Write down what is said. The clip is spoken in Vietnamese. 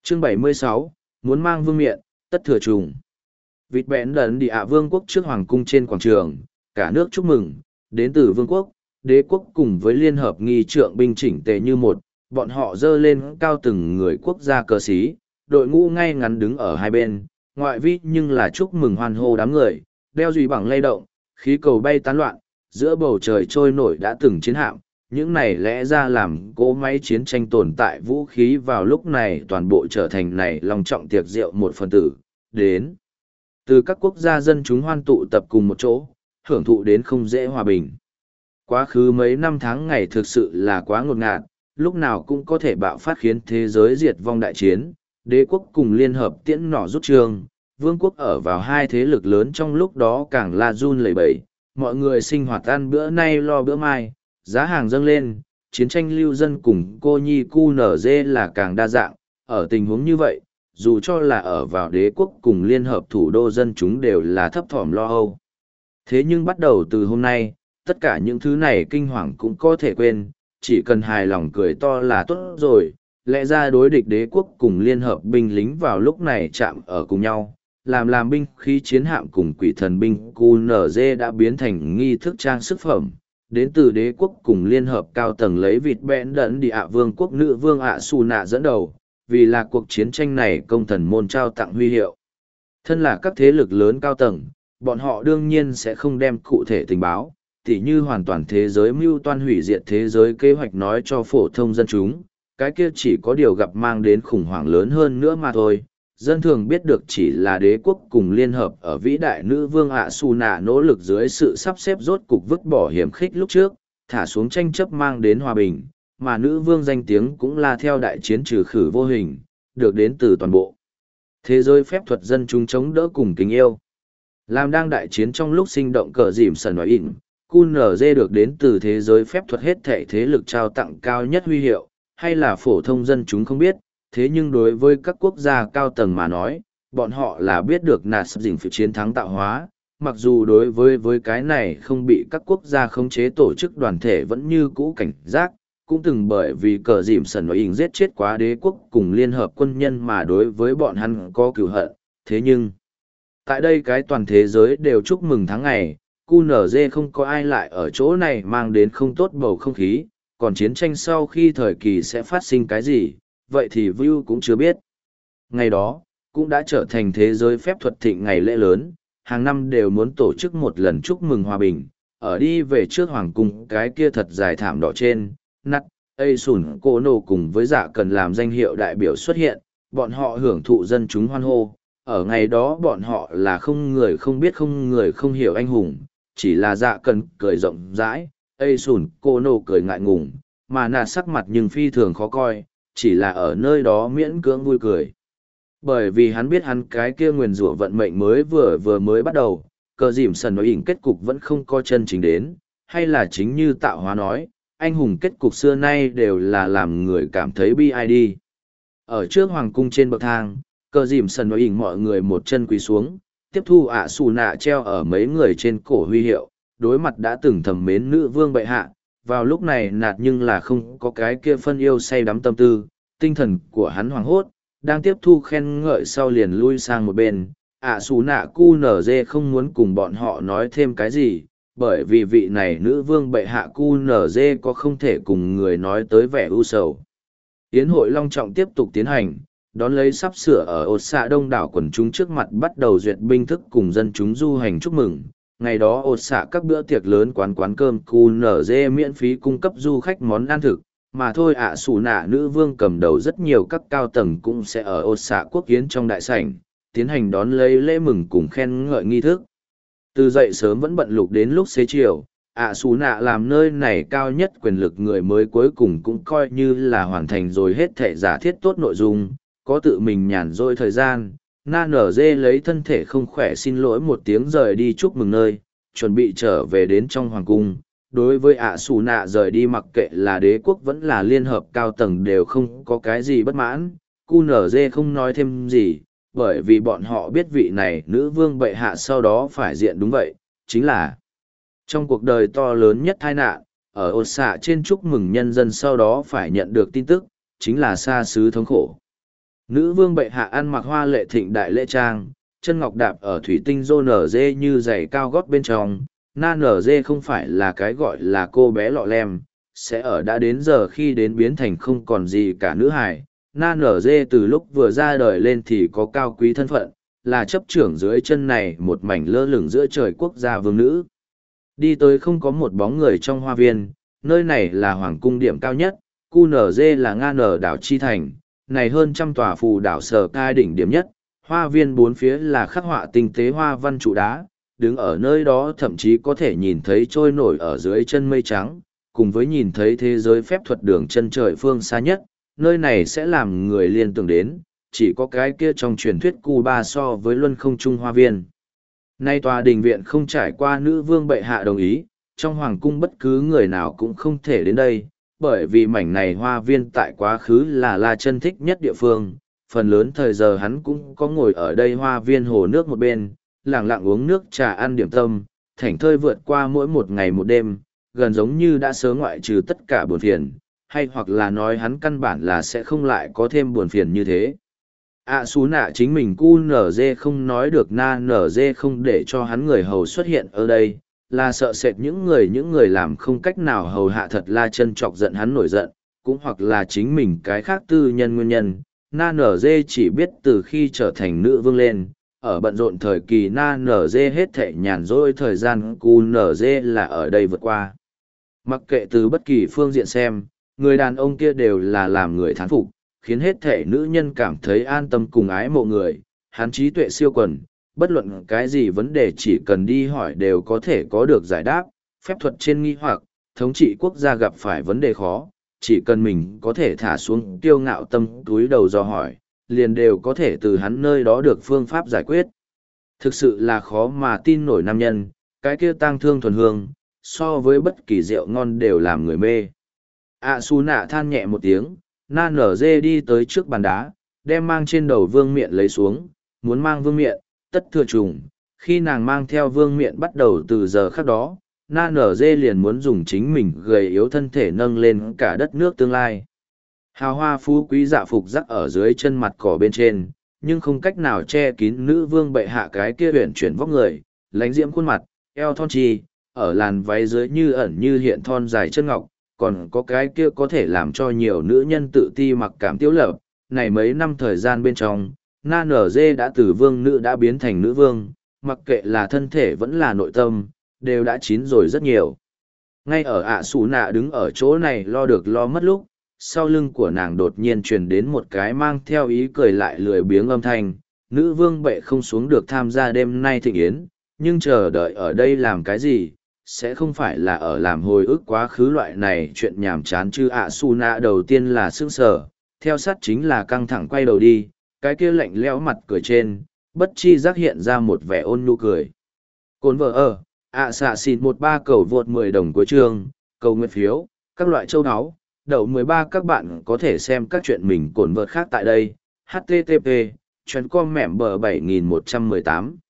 Chương 76, muốn mang vương miện, tất thừa trùng. Vịt bẽn đần đi ạ vương quốc trước hoàng cung trên quảng trường, cả nước chúc mừng, đến từ vương quốc, đế quốc cùng với liên hợp nghi trượng binh chỉnh tề như một, bọn họ dơ lên cao từng người quốc gia cờ xí, đội ngũ ngay ngắn đứng ở hai bên, ngoại vi nhưng là chúc mừng hoan hô đám người, đeo dùy bằng lay động, khí cầu bay tán loạn, giữa bầu trời trôi nổi đã từng chiến hạm, những này lẽ ra làm cỗ máy chiến tranh tồn tại vũ khí vào lúc này toàn bộ trở thành này lòng trọng tiệc rượu một phần tử, đến. Từ các quốc gia dân chúng hoan tụ tập cùng một chỗ, hưởng thụ đến không dễ hòa bình. Quá khứ mấy năm tháng ngày thực sự là quá ngột ngạt, lúc nào cũng có thể bạo phát khiến thế giới diệt vong đại chiến, đế quốc cùng liên hợp tiễn nỏ rút trường, vương quốc ở vào hai thế lực lớn trong lúc đó càng la run lẩy bẩy, mọi người sinh hoạt ăn bữa nay lo bữa mai, giá hàng dâng lên, chiến tranh lưu dân cùng cô nhi cu nở dê là càng đa dạng, ở tình huống như vậy, dù cho là ở vào đế quốc cùng liên hợp thủ đô dân chúng đều là thấp thỏm lo âu. Thế nhưng bắt đầu từ hôm nay, tất cả những thứ này kinh hoàng cũng có thể quên, chỉ cần hài lòng cười to là tốt rồi, lẽ ra đối địch đế quốc cùng liên hợp binh lính vào lúc này chạm ở cùng nhau, làm binh khí chiến hạm cùng quỷ thần binh QNZ đã biến thành nghi thức trang sức phẩm. Đến từ đế quốc cùng liên hợp cao tầng lấy vịt bẽn đẫn đi ạ vương quốc nữ vương ạ Su Nạ dẫn đầu, vì là cuộc chiến tranh này công thần môn trao tặng huy hiệu. Thân là các thế lực lớn cao tầng, bọn họ đương nhiên sẽ không đem cụ thể tình báo, tỉ như hoàn toàn thế giới mưu toan hủy diệt thế giới kế hoạch nói cho phổ thông dân chúng, cái kia chỉ có điều gặp mang đến khủng hoảng lớn hơn nữa mà thôi. Dân thường biết được chỉ là đế quốc cùng liên hợp ở vĩ đại nữ vương ạ Su Nạ nỗ lực dưới sự sắp xếp rốt cục vứt bỏ hiểm khích lúc trước, thả xuống tranh chấp mang đến hòa bình, mà nữ vương danh tiếng cũng là theo đại chiến trừ khử vô hình, được đến từ toàn bộ thế giới phép thuật dân chúng chống đỡ cùng kính yêu. Làm đang đại chiến trong lúc sinh động cờ dìm sần nói ỉn, QNZ được đến từ thế giới phép thuật hết thể thế lực trao tặng cao nhất huy hiệu, hay là phổ thông dân chúng không biết, thế nhưng đối với các quốc gia cao tầng mà nói, bọn họ là biết được nạt sắp dình phiêu chiến thắng tạo hóa, mặc dù đối với cái này không bị các quốc gia khống chế tổ chức đoàn thể vẫn như cũ cảnh giác, cũng từng bởi vì cờ dìm sần nói ỉn giết chết quá đế quốc cùng liên hợp quân nhân mà đối với bọn hắn có cửu hận, thế nhưng tại đây cái toàn thế giới đều chúc mừng tháng ngày, QNZ không có ai lại ở chỗ này mang đến không tốt bầu không khí, còn chiến tranh sau khi thời kỳ sẽ phát sinh cái gì, vậy thì View cũng chưa biết. Ngày đó, cũng đã trở thành thế giới phép thuật thịnh ngày lễ lớn, hàng năm đều muốn tổ chức một lần chúc mừng hòa bình, ở đi về trước hoàng cung cái kia thật dài thảm đỏ trên, nắt, ây sùn cô nô cùng với dạ cần làm danh hiệu đại biểu xuất hiện, bọn họ hưởng thụ dân chúng hoan hô. Ở ngày đó bọn họ là không người không biết không người không hiểu anh hùng, chỉ là dạ cần cười rộng rãi, ây sùn cô nô cười ngại ngùng, mà nà sắc mặt nhưng phi thường khó coi, chỉ là ở nơi đó miễn cưỡng vui cười. Bởi vì hắn biết hắn cái kia nguyền rủa vận mệnh vừa mới bắt đầu, cờ dìm sần nói ỉn kết cục vẫn không có chân chính đến, hay là chính như tạo hóa nói, anh hùng kết cục xưa nay đều là làm người cảm thấy bi ai đi. Ở trước hoàng cung trên bậc thang, cờ dìm sần nói ỉn mọi người một chân quỳ xuống, tiếp thu ạ Su Nạ treo ở mấy người trên cổ huy hiệu, đối mặt đã từng thầm mến nữ vương bệ hạ, vào lúc này nạt nhưng là không có cái kia phân yêu say đắm tâm tư, tinh thần của hắn hoảng hốt, đang tiếp thu khen ngợi sau liền lui sang một bên, ạ Su Nạ QNZ không muốn cùng bọn họ nói thêm cái gì, bởi vì vị này nữ vương bệ hạ QNZ có không thể cùng người nói tới vẻ ưu sầu. Yến hội long trọng tiếp tục tiến hành, đón lấy sắp sửa ở ột xạ đông đảo quần chúng trước mặt bắt đầu duyệt binh thức cùng dân chúng du hành chúc mừng. Ngày đó ột xạ các bữa tiệc lớn quán cơm QNZ miễn phí cung cấp du khách món ăn thực, mà thôi ạ Su Nạ nữ vương cầm đầu rất nhiều các cao tầng cũng sẽ ở ột xạ quốc kiến trong đại sảnh, tiến hành đón lấy lễ mừng cùng khen ngợi nghi thức. Từ dậy sớm vẫn bận lục đến lúc xế chiều, ạ Su Nạ làm nơi này cao nhất quyền lực người mới cuối cùng cũng coi như là hoàn thành rồi hết thể giả thiết tốt nội dung, có tự mình nhàn rỗi thời gian, na nở dê lấy thân thể không khỏe xin lỗi một tiếng rời đi chúc mừng nơi, chuẩn bị trở về đến trong hoàng cung. Đối với ạ Su Nạ rời đi mặc kệ là đế quốc vẫn là liên hợp cao tầng đều không có cái gì bất mãn, QNZ không nói thêm gì, bởi vì bọn họ biết vị này nữ vương bệ hạ sau đó phải diện đúng vậy, chính là trong cuộc đời to lớn nhất tai nạn, ở ột xạ trên chúc mừng nhân dân sau đó phải nhận được tin tức, chính là xa xứ thống khổ. Nữ vương bệ hạ ăn mặc hoa lệ thịnh đại lễ trang, chân ngọc đạp ở thủy tinh rô nở dê như giày cao gót bên trong. Na nở dê không phải là cái gọi là cô bé lọ lem, sẽ ở đã đến giờ khi đến biến thành không còn gì cả nữ hài. Na nở dê từ lúc vừa ra đời lên thì có cao quý thân phận, là chấp trưởng dưới chân này một mảnh lơ lửng giữa trời quốc gia vương nữ. Đi tới không có một bóng người trong hoa viên, nơi này là hoàng cung điểm cao nhất, QNZ là Nga nở đảo Chi Thành, này hơn trăm tòa phù đảo sở cai đỉnh điểm nhất, hoa viên bốn phía là khắc họa tinh tế hoa văn trụ đá, đứng ở nơi đó thậm chí có thể nhìn thấy trôi nổi ở dưới chân mây trắng, cùng với nhìn thấy thế giới phép thuật đường chân trời phương xa nhất, nơi này sẽ làm người liên tưởng đến, chỉ có cái kia trong truyền thuyết Cuba so với luân không trung hoa viên. Nay tòa đình viện không trải qua nữ vương bệ hạ đồng ý, trong hoàng cung bất cứ người nào cũng không thể đến đây, bởi vì mảnh này hoa viên tại quá khứ là La Chân thích nhất địa phương, phần lớn thời giờ hắn cũng có ngồi ở đây hoa viên hồ nước một bên, lặng lặng uống nước trà ăn điểm tâm, thảnh thơi vượt qua mỗi một ngày một đêm, gần giống như đã sớm ngoại trừ tất cả buồn phiền, hay hoặc là nói hắn căn bản là sẽ không lại có thêm buồn phiền như thế. Xú nạ chính mình cu nở dê không nói được na nở dê không để cho hắn người hầu xuất hiện ở đây, là sợ sệt những người làm không cách nào hầu hạ thật La Chân chọc giận hắn nổi giận, cũng hoặc là chính mình cái khác tư nhân nguyên nhân. Na nở dê chỉ biết từ khi trở thành nữ vương lên, ở bận rộn thời kỳ na nở dê hết thệ nhàn rỗi thời gian cu nở dê là ở đây vượt qua. Mặc kệ từ bất kỳ phương diện xem, người đàn ông kia đều là làm người thán phục, khiến hết thể nữ nhân cảm thấy an tâm cùng ái mộ người, hắn trí tuệ siêu quần, bất luận cái gì vấn đề chỉ cần đi hỏi đều có thể có được giải đáp, phép thuật trên nghi hoặc, thống trị quốc gia gặp phải vấn đề khó, chỉ cần mình có thể thả xuống kiêu ngạo tâm túi đầu do hỏi, liền đều có thể từ hắn nơi đó được phương pháp giải quyết. Thực sự là khó mà tin nổi nam nhân, cái kia tang thương thuần hương, so với bất kỳ rượu ngon đều làm người mê. Su nạ than nhẹ một tiếng, na nở dê đi tới trước bàn đá, đem mang trên đầu vương miện lấy xuống, muốn mang vương miện, tất thừa trùng. Khi nàng mang theo vương miện bắt đầu từ giờ khắc đó, na nở dê liền muốn dùng chính mình gầy yếu thân thể nâng lên cả đất nước tương lai. Hào hoa phú quý dạ phục rắc ở dưới chân mặt cỏ bên trên, nhưng không cách nào che kín nữ vương bệ hạ cái kia uyển chuyển vóc người, lánh diễm khuôn mặt, eo thon trì, ở làn váy dưới như ẩn như hiện thon dài chân ngọc, còn có cái kia có thể làm cho nhiều nữ nhân tự ti mặc cảm tiếu lập. Này mấy năm thời gian bên trong, na nở dê đã từ vương nữ đã biến thành nữ vương, mặc kệ là thân thể vẫn là nội tâm, đều đã chín rồi rất nhiều. Ngay ở Sủ nạ đứng ở chỗ này lo được lo mất lúc, sau lưng của nàng đột nhiên truyền đến một cái mang theo ý cười lại lười biếng âm thanh. Nữ vương bệ không xuống được tham gia đêm nay thịnh yến, nhưng chờ đợi ở đây làm cái gì, sẽ không phải là ở làm hồi ức quá khứ loại này chuyện nhàm chán chứ. Sủ nạ đầu tiên là sững sờ, theo sát chính là căng thẳng quay đầu đi, cái kia lạnh lẽo mặt cười trên, bất chi giác hiện ra một vẻ ôn nhu cười. Cồn vợ xạ xịn 13 cầu vượt 10 đồng của chương, cầu nguyện phiếu, các loại châu áo, đậu 13 các bạn có thể xem các chuyện mình cồn vợt khác tại đây. http://com mẻm bờ 7118